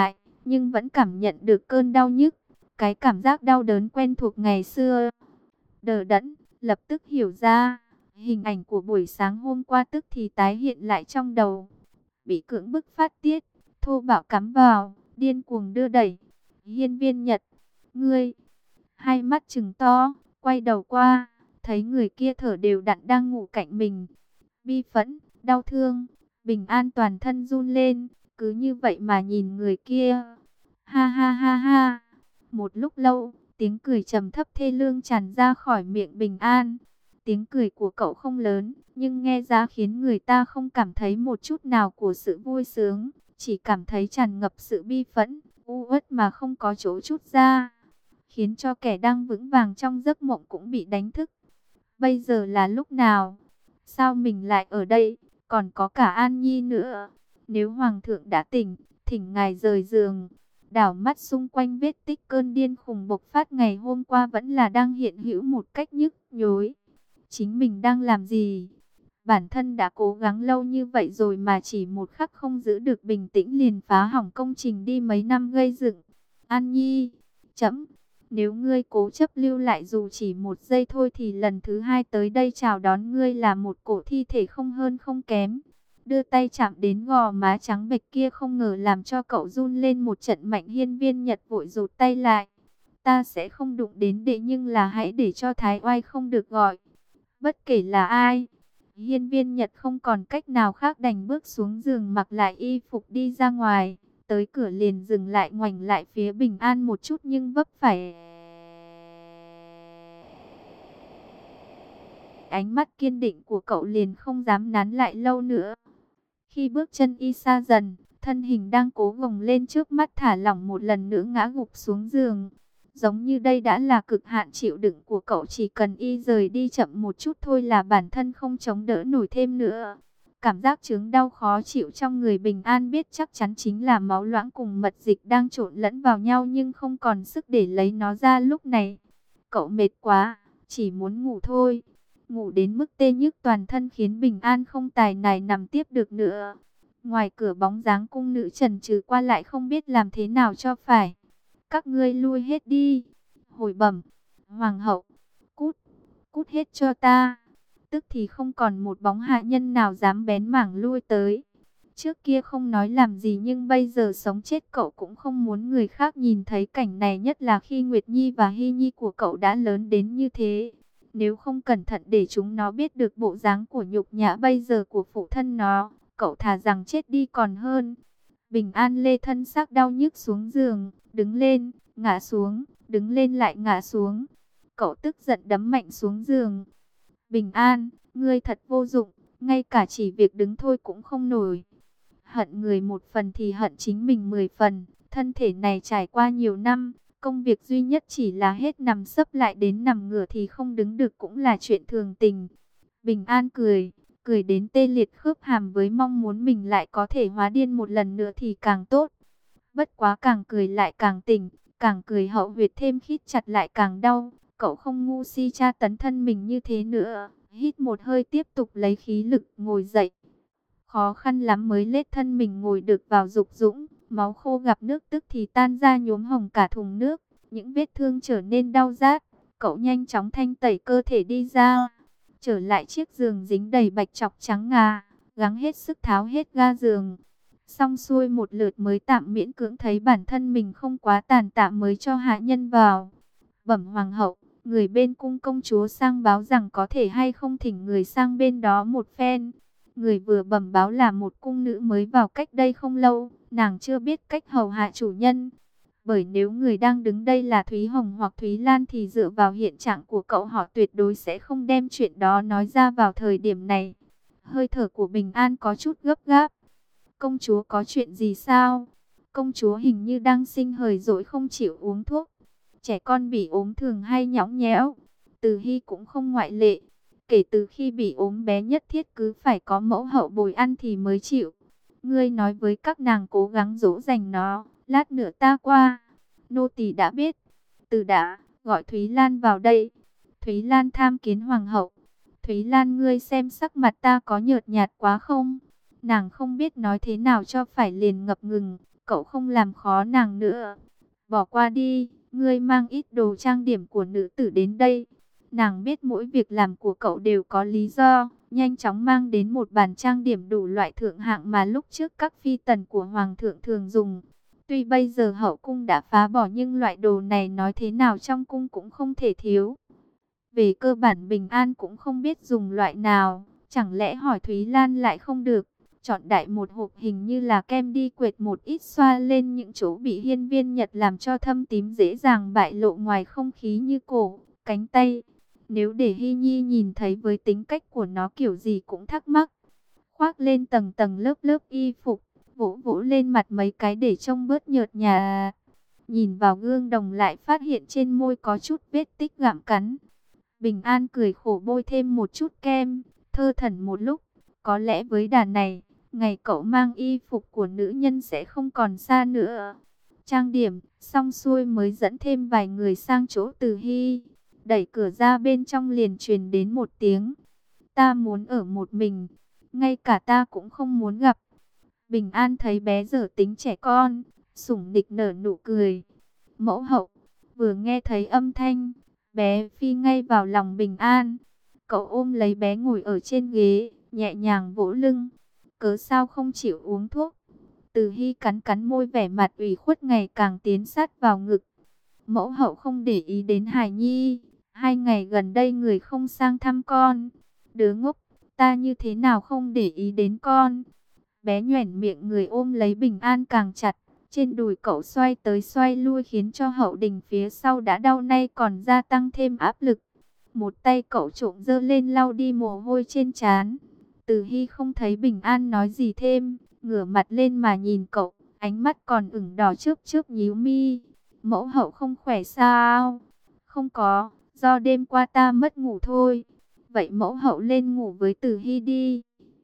nhưng vẫn cảm nhận được cơn đau nhức. Cái cảm giác đau đớn quen thuộc ngày xưa. Đờ đẫn, lập tức hiểu ra. Hình ảnh của buổi sáng hôm qua tức thì tái hiện lại trong đầu. Bị cưỡng bức phát tiết, thô bạo cắm vào, điên cuồng đưa đẩy. Hiên Viên Nhật, ngươi, hai mắt trừng to, quay đầu qua, thấy người kia thở đều đặn đang ngủ cạnh mình. Bi phẫn, đau thương, Bình An toàn thân run lên, cứ như vậy mà nhìn người kia. Ha ha ha ha. Một lúc lâu, tiếng cười trầm thấp thê lương tràn ra khỏi miệng Bình An. Tiếng cười của cậu không lớn, nhưng nghe ra khiến người ta không cảm thấy một chút nào của sự vui sướng, chỉ cảm thấy tràn ngập sự bi phẫn, u uất mà không có chỗ trút ra, khiến cho kẻ đang vững vàng trong giấc mộng cũng bị đánh thức. Bây giờ là lúc nào? Sao mình lại ở đây? Còn có cả An Nhi nữa. Nếu Hoàng thượng đã tỉnh, thỉnh ngài rời giường. Đảo mắt xung quanh, vết tích cơn điên khùng bộc phát ngày hôm qua vẫn là đang hiện hữu một cách nhức nhối. Chính mình đang làm gì? Bản thân đã cố gắng lâu như vậy rồi mà chỉ một khắc không giữ được bình tĩnh liền phá hỏng công trình đi mấy năm gây dựng. An Nhi, chấm, nếu ngươi cố chấp lưu lại dù chỉ một giây thôi thì lần thứ hai tới đây chào đón ngươi là một cổ thi thể không hơn không kém. Đưa tay chạm đến gò má trắng bệch kia không ngờ làm cho cậu run lên một trận mạnh. Hiên Viên Nhật vội rụt tay lại. Ta sẽ không đụng đến đệ, nhưng là hãy để cho Thái Oai không được gọi. Bất kể là ai. Hiên Viên Nhật không còn cách nào khác đành bước xuống giường mặc lại y phục đi ra ngoài. Tới cửa liền dừng lại ngoảnh lại phía Bình An một chút nhưng vấp phải ánh mắt kiên định của cậu liền không dám nán lại lâu nữa. Khi bước chân y xa dần, thân hình đang cố gồng lên trước mắt thả lỏng một lần nữa ngã gục xuống giường. Giống như đây đã là cực hạn chịu đựng của cậu, chỉ cần y rời đi chậm một chút thôi là bản thân không chống đỡ nổi thêm nữa. Cảm giác chứng đau khó chịu trong người Bình An biết chắc chắn chính là máu loãng cùng mật dịch đang trộn lẫn vào nhau nhưng không còn sức để lấy nó ra lúc này. Cậu mệt quá, chỉ muốn ngủ thôi. Ngủ đến mức tê nhức toàn thân khiến Bình An không tài nào nằm tiếp được nữa. Ngoài cửa bóng dáng cung nữ chần chừ qua lại không biết làm thế nào cho phải. Các ngươi lui hết đi. Hồi bẩm, Hoàng hậu, cút, cút hết cho ta. Tức thì không còn một bóng hạ nhân nào dám bén mảng lui tới. Trước kia không nói làm gì nhưng bây giờ sống chết cậu cũng không muốn người khác nhìn thấy cảnh này, nhất là khi Nguyệt Nhi và Hy Nhi của cậu đã lớn đến như thế. Nếu không cẩn thận để chúng nó biết được bộ dáng của nhục nhã bây giờ của phụ thân nó, cậu thà rằng chết đi còn hơn. Bình An lê thân xác đau nhức xuống giường, đứng lên, ngã xuống, đứng lên lại ngã xuống. Cậu tức giận đấm mạnh xuống giường. Bình An, ngươi thật vô dụng, ngay cả chỉ việc đứng thôi cũng không nổi. Hận người một phần thì hận chính mình mười phần. Thân thể này trải qua nhiều năm, công việc duy nhất chỉ là hết nằm sấp lại đến nằm ngửa thì không đứng được cũng là chuyện thường tình. Bình An cười, cười đến tê liệt khớp hàm với mong muốn mình lại có thể hóa điên một lần nữa thì càng tốt. Bất quá càng cười lại càng tỉnh, càng cười hậu huyệt thêm khít chặt lại càng đau. Cậu không ngu si tra tấn thân mình như thế nữa. Hít một hơi tiếp tục lấy khí lực ngồi dậy. Khó khăn lắm mới lết thân mình ngồi được vào dục dũng. Máu khô gặp nước tức thì tan ra nhuốm hồng cả thùng nước. Những vết thương trở nên đau rát. Cậu nhanh chóng thanh tẩy cơ thể đi ra. Trở lại chiếc giường dính đầy bạch chọc trắng ngà. Gắng hết sức tháo hết ga giường. Xong xuôi một lượt mới tạm miễn cưỡng thấy bản thân mình không quá tàn tạ mới cho hạ nhân vào. Bẩm Hoàng hậu, người bên cung công chúa sang báo rằng có thể hay không thỉnh người sang bên đó một phen. Người vừa bẩm báo là một cung nữ mới vào cách đây không lâu, nàng chưa biết cách hầu hạ chủ nhân. Bởi nếu người đang đứng đây là Thúy Hồng hoặc Thúy Lan thì dựa vào hiện trạng của cậu họ tuyệt đối sẽ không đem chuyện đó nói ra vào thời điểm này. Hơi thở của Bình An có chút gấp gáp. Công chúa có chuyện gì sao? Công chúa hình như đang sinh hời dỗi không chịu uống thuốc. Trẻ con bị ốm thường hay nhõng nhẽo. Từ Hy cũng không ngoại lệ. Kể từ khi bị ốm bé nhất thiết cứ phải có mẫu hậu bồi ăn thì mới chịu. Ngươi nói với các nàng cố gắng dỗ dành nó. Lát nữa ta qua. Nô tỳ đã biết. Từ đã, gọi Thúy Lan vào đây. Thúy Lan tham kiến hoàng hậu. Thúy Lan, ngươi xem sắc mặt ta có nhợt nhạt quá không? Nàng không biết nói thế nào cho phải liền ngập ngừng. cậu không làm khó nàng nữa. Bỏ qua đi, ngươi mang ít đồ trang điểm của nữ tử đến đây. Nàng biết mỗi việc làm của cậu đều có lý do, nhanh chóng mang đến một bàn trang điểm đủ loại thượng hạng mà lúc trước các phi tần của hoàng thượng thường dùng. Tuy bây giờ hậu cung đã phá bỏ nhưng loại đồ này nói thế nào trong cung cũng không thể thiếu. Về cơ bản Bình An cũng không biết dùng loại nào, chẳng lẽ hỏi Thúy Lan lại không được. Chọn đại một hộp hình như là kem đi quệt một ít xoa lên những chỗ bị hiên viên Nhật làm cho thâm tím dễ dàng bại lộ ngoài không khí như cổ, cánh tay. Nếu để Hy Nhi nhìn thấy với tính cách của nó kiểu gì cũng thắc mắc. Khoác lên tầng tầng lớp lớp y phục, vỗ vỗ lên mặt mấy cái để trông bớt nhợt nhạt. Nhìn vào gương đồng lại phát hiện trên môi có chút vết tích gặm cắn. Bình An cười khổ bôi thêm một chút kem, thơ thẩn một lúc. Có lẽ với đà này, ngày cậu mang y phục của nữ nhân sẽ không còn xa nữa. Trang điểm, xong xuôi mới dẫn thêm vài người sang chỗ Từ Hy. Đẩy cửa ra bên trong liền truyền đến một tiếng. Ta muốn ở một mình, ngay cả ta cũng không muốn gặp. Bình An thấy bé dở tính trẻ con, sủng nịch nở nụ cười. Mẫu hậu, vừa nghe thấy âm thanh, bé phi ngay vào lòng Bình An. Cậu ôm lấy bé ngồi ở trên ghế, nhẹ nhàng vỗ lưng. Cớ sao không chịu uống thuốc? Từ Hy cắn cắn môi, vẻ mặt ủy khuất ngày càng tiến sát vào ngực. Mẫu hậu không để ý đến Hải Nhi. Hai ngày gần đây người không sang thăm con. Đứa ngốc, ta như thế nào không để ý đến con? Bé nhoẻn miệng, người ôm lấy Bình An càng chặt. Trên đùi cậu xoay tới xoay lui khiến cho hậu đình phía sau đã đau nay còn gia tăng thêm áp lực. Một tay cậu trộm giơ lên lau đi mồ hôi trên trán. Từ Hy không thấy Bình An nói gì thêm, ngửa mặt lên mà nhìn cậu, ánh mắt còn ửng đỏ chớp chớp nhíu mi. Mẫu hậu không khỏe sao? Không có, do đêm qua ta mất ngủ thôi. Vậy mẫu hậu lên ngủ với Từ Hy đi.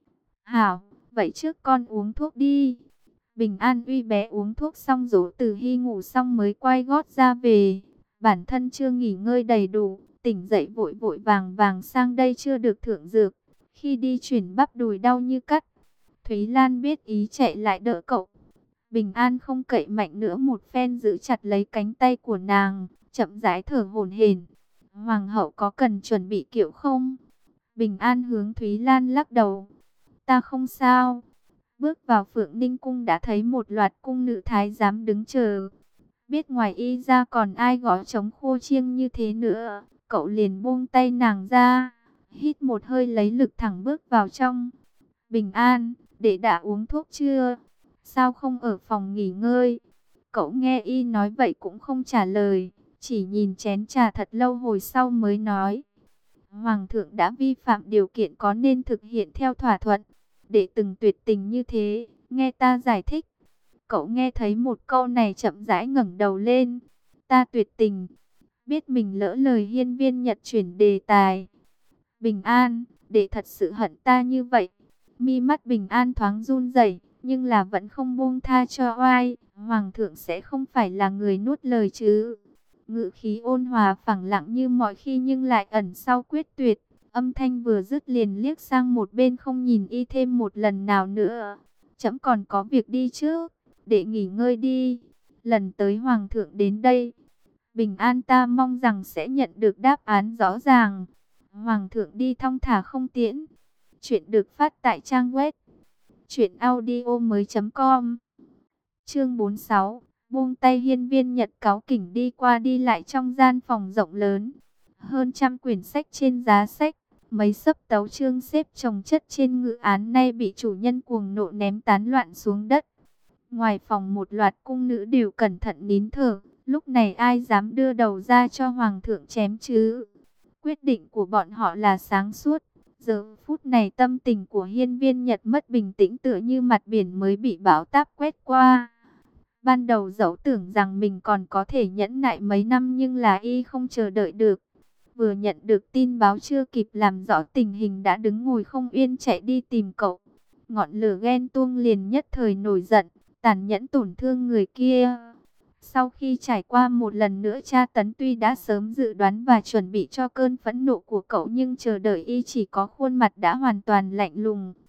Hảo, vậy trước con uống thuốc đi. Bình An uy bé uống thuốc xong dỗ Từ Hy ngủ xong mới quay gót ra về. Bản thân chưa nghỉ ngơi đầy đủ, tỉnh dậy vội vội vàng vàng sang đây chưa được thượng dược. Khi đi chuyển bắp đùi đau như cắt. Thúy Lan biết ý chạy lại đỡ cậu. Bình An không cậy mạnh nữa, một phen giữ chặt lấy cánh tay của nàng, chậm rãi thở hổn hển. Hoàng hậu có cần chuẩn bị kiệu không? Bình An hướng Thúy Lan lắc đầu. Ta không sao. Bước vào Phượng Ninh cung đã thấy một loạt cung nữ thái giám đứng chờ. Biết ngoài y ra còn ai gõ trống khô chiêng như thế nữa, cậu liền buông tay nàng ra, hít một hơi lấy lực thẳng bước vào trong. Bình An, đệ đã uống thuốc chưa? Sao không ở phòng nghỉ ngơi? Cậu nghe y nói vậy cũng không trả lời, chỉ nhìn chén trà thật lâu hồi sau mới nói. Hoàng thượng đã vi phạm điều kiện có nên thực hiện theo thỏa thuận. Đệ từng tuyệt tình như thế, nghe ta giải thích. Cậu nghe thấy một câu này chậm rãi ngẩng đầu lên. Ta tuyệt tình. Biết mình lỡ lời, hiên viên Nhật chuyển đề tài. Bình An, đệ thật sự hận ta như vậy. Mi mắt Bình An thoáng run rẩy, nhưng là vẫn không buông tha cho oai. Hoàng thượng sẽ không phải là người nuốt lời chứ? Ngữ khí ôn hòa phẳng lặng như mọi khi nhưng lại ẩn sau quyết tuyệt. Âm thanh vừa dứt liền liếc sang một bên, không nhìn y thêm một lần nào nữa. Trẫm còn có việc đi trước, để nghỉ ngơi đi. Lần tới hoàng thượng đến đây, Bình An ta mong rằng sẽ nhận được đáp án rõ ràng. Hoàng thượng đi thong thả không tiễn. Chuyện được phát tại trang web truyện audio mới chấm com. Chương bốn mươi sáu. Buông tay. Hiên viên Nhật cáu kỉnh đi qua đi lại trong gian phòng rộng lớn. Hơn trăm quyển sách trên giá sách, mấy xấp tấu chương xếp chồng chất trên ngự án nay bị chủ nhân cuồng nộ ném tán loạn xuống đất. Ngoài phòng một loạt cung nữ đều cẩn thận nín thở, lúc này ai dám đưa đầu ra cho hoàng thượng chém chứ? Quyết định của bọn họ là sáng suốt. Giờ phút này tâm tình của hiên viên Nhật mất bình tĩnh, tựa như mặt biển mới bị bão táp quét qua. Ban đầu dẫu tưởng rằng mình còn có thể nhẫn nại mấy năm, nhưng là y không chờ đợi được. Vừa nhận được tin báo chưa kịp làm rõ tình hình đã đứng ngồi không yên chạy đi tìm cậu. Ngọn lửa ghen tuông liền nhất thời nổi giận, tàn nhẫn tổn thương người kia. Sau khi trải qua một lần nữa tra tấn, tuy đã sớm dự đoán và chuẩn bị cho cơn phẫn nộ của cậu, nhưng chờ đợi y chỉ có khuôn mặt đã hoàn toàn lạnh lùng.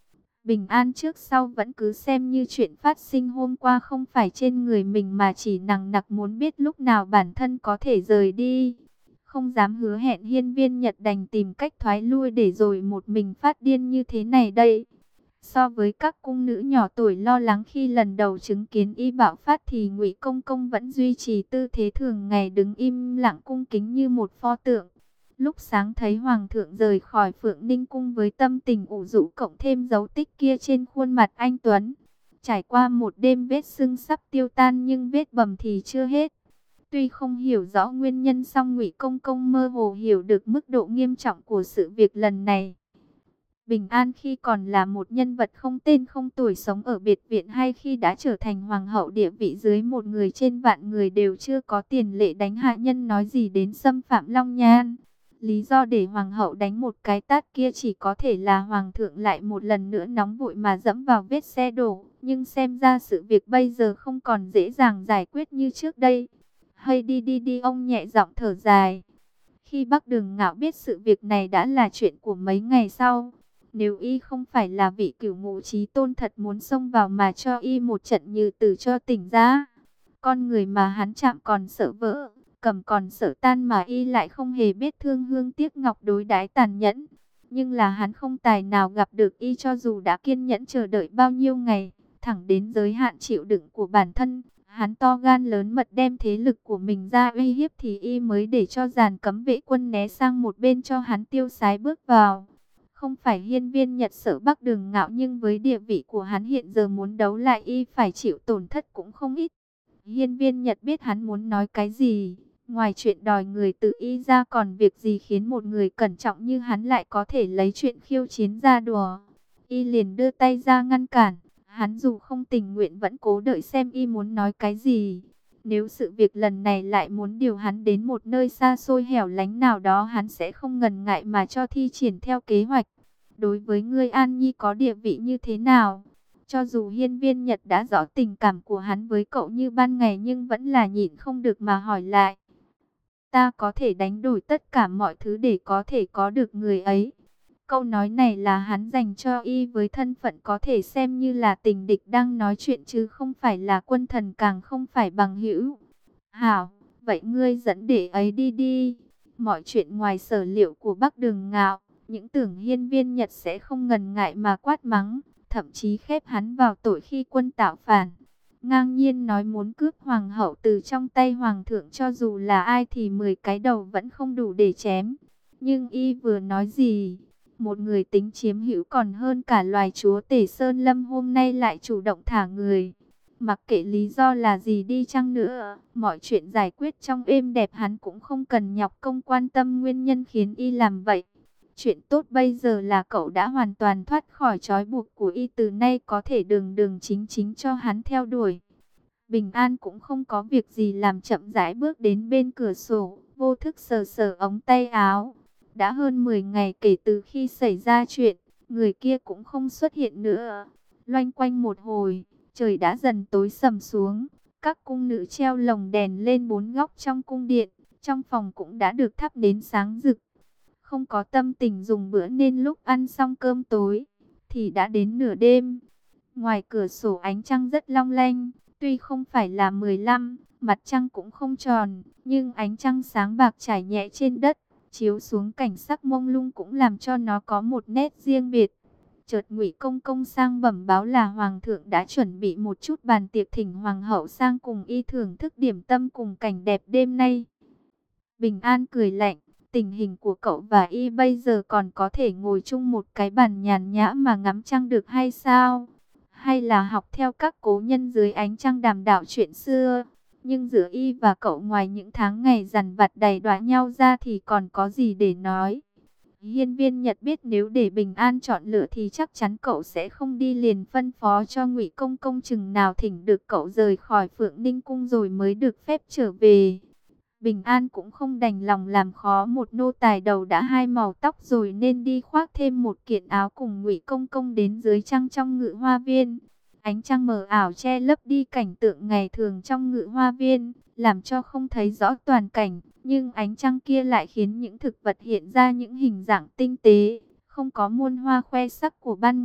bình an trước sau vẫn cứ xem như chuyện phát sinh hôm qua không phải trên người mình mà chỉ nằng nặc muốn biết lúc nào bản thân có thể rời đi. Không dám hứa hẹn, Hiên Viên Nhật đành tìm cách thoái lui để rồi một mình phát điên như thế này đây. So với các cung nữ nhỏ tuổi lo lắng khi lần đầu chứng kiến y bạo phát thì Ngụy Công Công vẫn duy trì tư thế thường ngày, đứng im lặng cung kính như một pho tượng. Lúc sáng thấy Hoàng thượng rời khỏi Phượng Ninh Cung với tâm tình ủ rũ cộng thêm dấu tích kia trên khuôn mặt anh Tuấn. Trải qua một đêm vết sưng sắp tiêu tan nhưng vết bầm thì chưa hết. Tuy không hiểu rõ nguyên nhân song Ngụy Công Công mơ hồ hiểu được mức độ nghiêm trọng của sự việc lần này. Bình an khi còn là một nhân vật không tên không tuổi sống ở biệt viện hay khi đã trở thành hoàng hậu, địa vị dưới một người trên vạn người, đều chưa có tiền lệ đánh hạ nhân, nói gì đến xâm phạm Long Nhan. Lý do để hoàng hậu đánh một cái tát kia chỉ có thể là hoàng thượng lại một lần nữa nóng vội mà dẫm vào vết xe đổ. Nhưng xem ra sự việc bây giờ không còn dễ dàng giải quyết như trước đây. Hay đi đi đi, ông nhẹ giọng thở dài. Khi Bắc Đường Ngạo biết sự việc này đã là chuyện của mấy ngày sau. Nếu y không phải là vị cửu ngũ chí tôn thật muốn xông vào mà cho y một trận như từ cho tỉnh ra. Con người mà hắn chạm còn sợ vỡ, cầm còn sợ tan mà y lại không hề biết thương hương tiếc ngọc đối đãi tàn nhẫn. Nhưng là hắn không tài nào gặp được y, cho dù đã kiên nhẫn chờ đợi bao nhiêu ngày, thẳng đến giới hạn chịu đựng của bản thân. Hắn to gan lớn mật đem thế lực của mình ra uy hiếp thì y mới để cho dàn cấm vệ quân né sang một bên cho hắn tiêu sái bước vào. Không phải Hiên Viên Nhật sợ Bắc Đường Ngạo, nhưng với địa vị của hắn hiện giờ muốn đấu lại y phải chịu tổn thất cũng không ít. Hiên Viên Nhật biết hắn muốn nói cái gì, ngoài chuyện đòi người tự y ra còn việc gì khiến một người cẩn trọng như hắn lại có thể lấy chuyện khiêu chiến ra đùa. Y liền đưa tay ra ngăn cản, hắn dù không tình nguyện vẫn cố đợi xem y muốn nói cái gì. Nếu sự việc lần này lại muốn điều hắn đến một nơi xa xôi hẻo lánh nào đó, hắn sẽ không ngần ngại mà cho thi triển theo kế hoạch. Đối với ngươi, An Nhi có địa vị như thế nào? Cho dù Hiên Viên Nhật đã rõ tình cảm của hắn với cậu như ban ngày nhưng vẫn là nhịn không được mà hỏi lại. Ta có thể đánh đổi tất cả mọi thứ để có thể có được người ấy. Câu nói này là hắn dành cho y với thân phận có thể xem như là tình địch đang nói chuyện, chứ không phải là quân thần, càng không phải bằng hữu. Hảo, vậy ngươi dẫn để ấy đi đi. Mọi chuyện ngoài sở liệu của Bắc Đường Ngạo, những tưởng Hiên Viên Nhật sẽ không ngần ngại mà quát mắng, thậm chí khép hắn vào tội khi quân tạo phản. Ngang nhiên nói muốn cướp hoàng hậu từ trong tay hoàng thượng, cho dù là ai thì mười cái đầu vẫn không đủ để chém. Nhưng y vừa nói gì, một người tính chiếm hữu còn hơn cả loài chúa tể Sơn Lâm hôm nay lại chủ động thả người. Mặc kệ lý do là gì đi chăng nữa, mọi chuyện giải quyết trong êm đẹp, hắn cũng không cần nhọc công quan tâm nguyên nhân khiến y làm vậy. Chuyện tốt bây giờ là cậu đã hoàn toàn thoát khỏi trói buộc của y, từ nay có thể đường đường chính chính cho hắn theo đuổi. Bình an cũng không có việc gì làm, chậm rãi bước đến bên cửa sổ, vô thức sờ sờ ống tay áo. Đã hơn mười ngày kể từ khi xảy ra chuyện, người kia cũng không xuất hiện nữa. Loanh quanh một hồi, trời đã dần tối sầm xuống. Các cung nữ treo lồng đèn lên bốn góc trong cung điện, trong phòng cũng đã được thắp đến sáng rực. Không có tâm tình dùng bữa nên lúc ăn xong cơm tối thì đã đến nửa đêm. Ngoài cửa sổ ánh trăng rất long lanh, tuy không phải là mười lăm, mặt trăng cũng không tròn, nhưng ánh trăng sáng bạc trải nhẹ trên đất, chiếu xuống cảnh sắc mông lung cũng làm cho nó có một nét riêng biệt. Chợt Ngụy Công Công sang bẩm báo là hoàng thượng đã chuẩn bị một chút bàn tiệc thỉnh hoàng hậu sang cùng y thưởng thức điểm tâm cùng cảnh đẹp đêm nay. Bình An cười lạnh, tình hình của cậu và y bây giờ còn có thể ngồi chung một cái bàn nhàn nhã mà ngắm trăng được hay sao? Hay là học theo các cố nhân dưới ánh trăng đàm đạo chuyện xưa? Nhưng giữa y và cậu ngoài những tháng ngày dằn vặt đầy đọa nhau ra thì còn có gì để nói? Hiên Viên Nhật biết nếu để Bình An chọn lựa thì chắc chắn cậu sẽ không đi, liền phân phó cho Ngụy Công Công chừng nào thỉnh được cậu rời khỏi Phượng Ninh Cung rồi mới được phép trở về. Bình An cũng không đành lòng làm khó một nô tài đầu đã hai màu tóc rồi, nên đi khoác thêm một kiện áo cùng Ngụy Công Công đến dưới trăng trong Ngự Hoa Viên. Ánh trăng mờ ảo che lấp đi cảnh tượng ngày thường trong Ngự Hoa Viên, làm cho không thấy rõ toàn cảnh, nhưng ánh trăng kia lại khiến những thực vật hiện ra những hình dạng tinh tế, không có muôn hoa khoe sắc của ban ngày,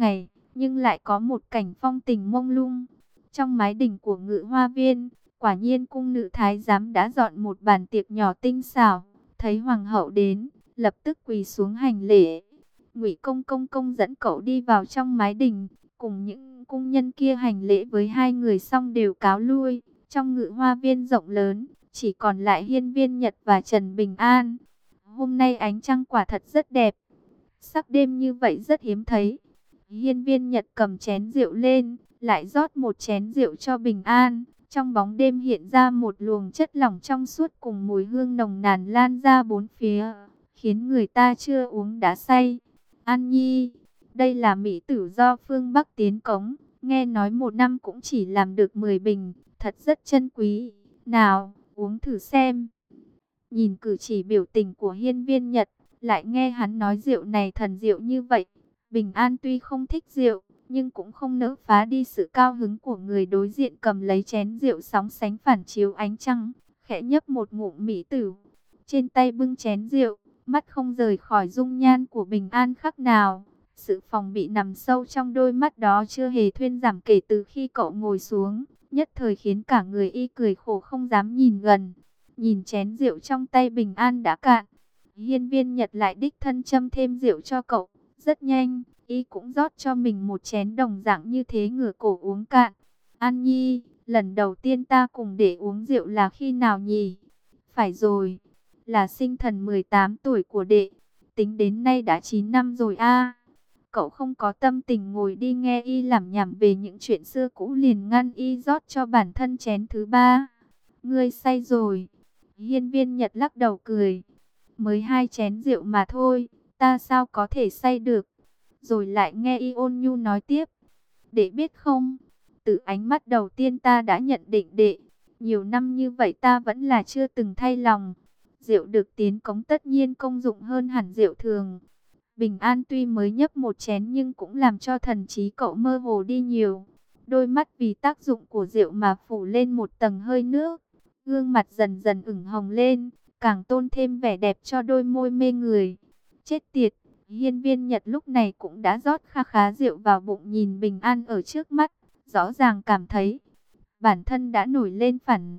nhưng lại có một cảnh phong tình mông lung. Trong mái đình của Ngự Hoa Viên, quả nhiên cung nữ thái giám đã dọn một bàn tiệc nhỏ tinh xảo, thấy hoàng hậu đến, lập tức quỳ xuống hành lễ. Ngụy Công công công dẫn cậu đi vào trong mái đình, cùng những cung nhân kia hành lễ với hai người xong đều cáo lui. Trong Ngự Hoa Viên rộng lớn, chỉ còn lại Hiên Viên Nhật và Trần Bình An. Hôm nay ánh trăng quả thật rất đẹp, sắc đêm như vậy rất hiếm thấy. Hiên Viên Nhật cầm chén rượu lên, lại rót một chén rượu cho Bình An. Trong bóng đêm hiện ra một luồng chất lỏng trong suốt cùng mùi hương nồng nàn lan ra bốn phía, khiến người ta chưa uống đã say. An Nhi, đây là mỹ tử do phương Bắc tiến cống, nghe nói một năm cũng chỉ làm được mười bình, thật rất chân quý. Nào, uống thử xem. Nhìn cử chỉ biểu tình của Hiên Viên Nhật, lại nghe hắn nói rượu này thần rượu như vậy. Bình An tuy không thích rượu, nhưng cũng không nỡ phá đi sự cao hứng của người đối diện, cầm lấy chén rượu sóng sánh phản chiếu ánh trăng, khẽ nhấp một ngụm mỹ tử. Trên tay bưng chén rượu, mắt không rời khỏi dung nhan của Bình An khắc nào. Sự phòng bị nằm sâu trong đôi mắt đó chưa hề thuyên giảm kể từ khi cậu ngồi xuống, nhất thời khiến cả người y cười khổ không dám nhìn gần. Nhìn chén rượu trong tay Bình An đã cạn, Hiên Viên Nhật lại đích thân châm thêm rượu cho cậu. Rất nhanh, y cũng rót cho mình một chén đồng dạng như thế, ngửa cổ uống cạn. An Nhi, lần đầu tiên ta cùng để uống rượu là khi nào nhỉ? Phải rồi, là sinh thần mười tám tuổi của đệ. Tính đến nay đã chín năm rồi a. Cậu không có tâm tình ngồi đi nghe y lẩm nhẩm về những chuyện xưa cũ, liền ngăn y rót cho bản thân chén thứ ba. Ngươi say rồi. Hiên Viên Nhật lắc đầu cười. Mới hai chén rượu mà thôi, ta sao có thể say được. Rồi lại nghe y ôn nhu nói tiếp. Đệ biết không, từ ánh mắt đầu tiên ta đã nhận định đệ. Nhiều năm như vậy ta vẫn là chưa từng thay lòng. Rượu được tiến cống tất nhiên công dụng hơn hẳn rượu thường. Bình An tuy mới nhấp một chén nhưng cũng làm cho thần trí cậu mơ hồ đi nhiều. Đôi mắt vì tác dụng của rượu mà phủ lên một tầng hơi nước. Gương mặt dần dần ửng hồng lên, càng tôn thêm vẻ đẹp cho đôi môi mê người. Chết tiệt, Hiên Viên Nhật lúc này cũng đã rót kha khá rượu vào bụng, nhìn Bình An ở trước mắt, rõ ràng cảm thấy bản thân đã nổi lên phản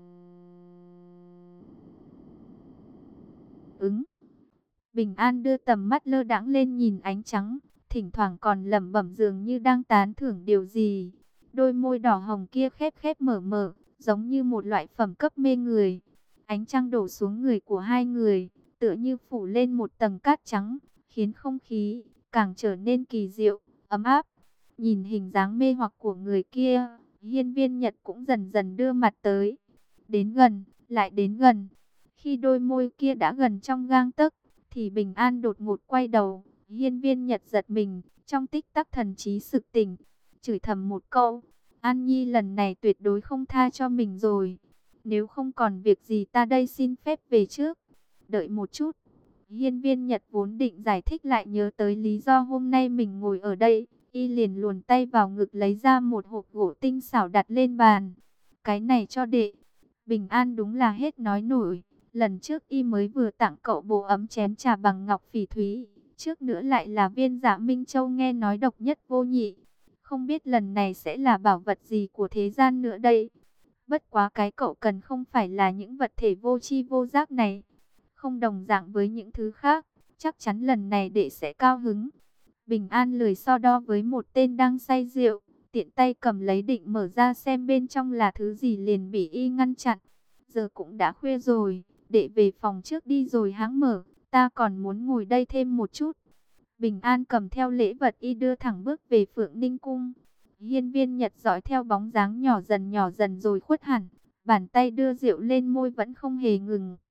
ứng. Bình An đưa tầm mắt lơ đãng lên nhìn ánh trắng, thỉnh thoảng còn lẩm bẩm dường như đang tán thưởng điều gì. Đôi môi đỏ hồng kia khép khép mở mở, giống như một loại phẩm cấp mê người. Ánh trăng đổ xuống người của hai người, tựa như phủ lên một tầng cát trắng, khiến không khí càng trở nên kỳ diệu, ấm áp. Nhìn hình dáng mê hoặc của người kia, Hiên Viên Nhật cũng dần dần đưa mặt tới. Đến gần, lại đến gần. Khi đôi môi kia đã gần trong gang tấc, thì Bình An đột ngột quay đầu. Hiên Viên Nhật giật mình, trong tích tắc thần trí sực tỉnh, chửi thầm một câu. An Nhi lần này tuyệt đối không tha cho mình rồi. Nếu không còn việc gì ta đây xin phép về trước. Đợi một chút. Hiên Viên Nhật vốn định giải thích, lại nhớ tới lý do hôm nay mình ngồi ở đây. Y liền luồn tay vào ngực lấy ra một hộp gỗ tinh xảo đặt lên bàn. Cái này cho đệ. Bình An đúng là hết nói nổi. Lần trước y mới vừa tặng cậu bộ ấm chén trà bằng ngọc phỉ thúy. Trước nữa lại là viên Dạ Minh Châu nghe nói độc nhất vô nhị. Không biết lần này sẽ là bảo vật gì của thế gian nữa đây. Bất quá cái cậu cần không phải là những vật thể vô tri vô giác này. Không đồng dạng với những thứ khác. Chắc chắn lần này đệ sẽ cao hứng. Bình An lười so đo với một tên đang say rượu. Tiện tay cầm lấy định mở ra xem bên trong là thứ gì, liền bị y ngăn chặn. Giờ cũng đã khuya rồi. Đệ về phòng trước đi rồi hãng mở. Ta còn muốn ngồi đây thêm một chút. Bình An cầm theo lễ vật y đưa thẳng bước về Phượng Ninh Cung. Hiên Viên Nhật dõi theo bóng dáng nhỏ dần nhỏ dần rồi khuất hẳn. Bàn tay đưa rượu lên môi vẫn không hề ngừng.